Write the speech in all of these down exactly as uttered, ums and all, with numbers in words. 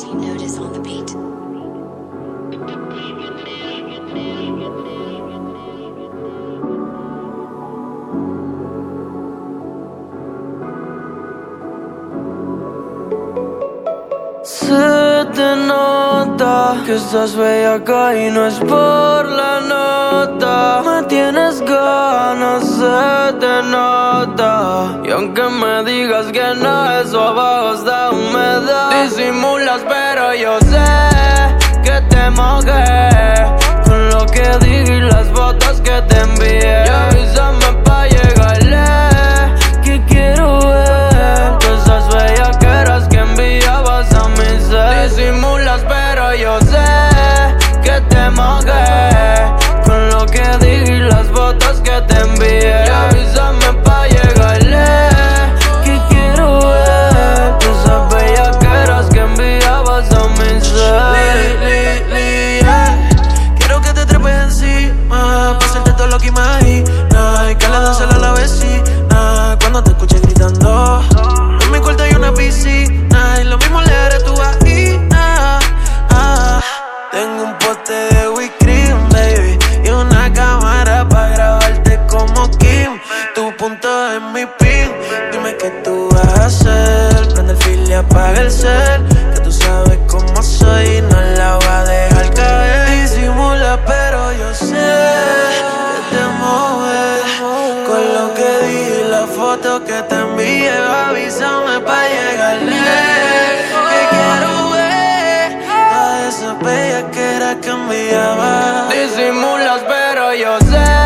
Notice on the beat. Se te nota que estás bellaca y no es por la nota. Me tienes ganas, se te nota. Y aunque me digas que no, eso abajo está humedad. Disimulas pero yo sé que te mojé con lo que dije y las fotos que te envié. Y avísame pa' llegarle, que quiero ver todas esas bellaqueras que enviabas a mi ser. Disimulas pero yo sé que te mojé con lo que dije y las fotos que te envié. Y avísame pa' llegarle, que quiero ver todas esas bellaqueras que enviabas a mi ser. Li, li, li, yeah. Quiero que te trepes encima, pa' hacerte todo lo que imaginas, y que la danza la vecina cuando te escuche gritando. En mi cuarto hay una piscina y lo mismo le haré tú ahí. Ah, ah. Tengo un pote de whipped cream, baby, y una cámara pa' grabarte como Kim. Tu punto es mi pin. Dime qué tú vas a hacer. Prende el fil y apaga el cel, que tú sabes cómo soy y no la voy a dejar caer. Disimula pero yo sé que te mueves con lo que di y la foto que te envié. Avísame pa' llegarle, que quiero ver a esa bellaquera que enviaba. Disimulas pero yo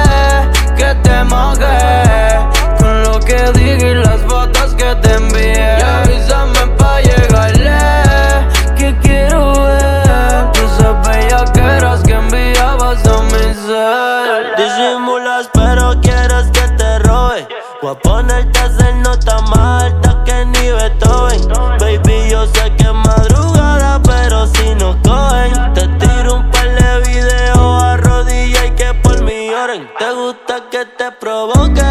sé que te mojé con lo que dije y las fotos que te envié. Y avísame pa' llegarle, que quiero ver todas esas bellaqueras que enviabas a mi ser. Disimulas pero quieres que te robe. Voy a ponerte a hacer nota más alta que ni Beethoven. Baby, yo sé que es madrugada, pero si no cogen, te tiro un par de videos a rodillas y que por mí lloren. Te gusta que te provoque,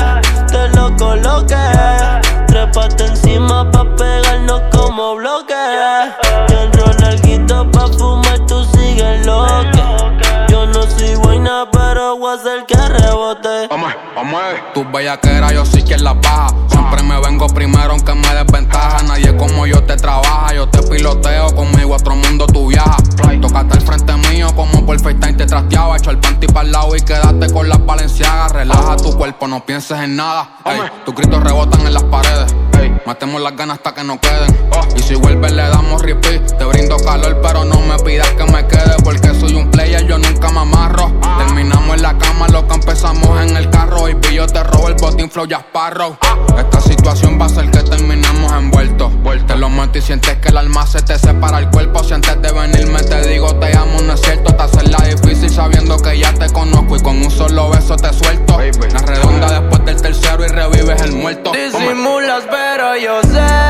te lo coloque. Trépate encima pa' pegarnos como bloque. Y enrola alguito pa' fumar, tú sigues loque. Yo no soy buena, pero voy a hacer que rebote. Vamos, vamos. Tus bellaqueras yo soy quien las baja. Siempre me vengo primero aunque me desventaja. Nadie como yo te trabaja. Yo te piloteo, conmigo a otro mundo tú viajas. Tócate al frente mío como por FaceTime te trasteaba. Echa el panty pa'l lado y quédate con las Balenciagas. Relaja tu cuerpo, no pienses en nada. Ey, tus gritos rebotan en las paredes. Ey, matemos las ganas hasta que no queden. Y si vuelves le damos repeat. Te brindo calor pero no me pidas que me quede, porque soy un player, yo nunca me amarro. Terminamos en la cama lo que empezamos en el carro. Y vi yo te robo el botín flow Jack Sparrow. Esta situación va a ser que terminemos envueltos. Te lo meto y sientes que el alma se te separa el cuerpo. Si antes de venirme te digo te amo, no es cierto. Te hacerla difícil sabiendo que ya te conozco y con un solo beso te suelto. La redonda después del tercero y revives el muerto. Disimulas pero yo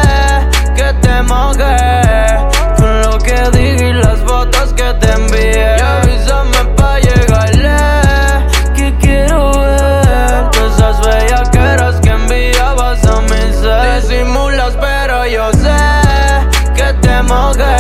sé que te mojé con lo que dije y las fotos que te envié. Y avísame pa' llegarle, que quiero ver todas esas bellaqueras que enviabas a mi ser. Disimulas pero yo sé que te mojé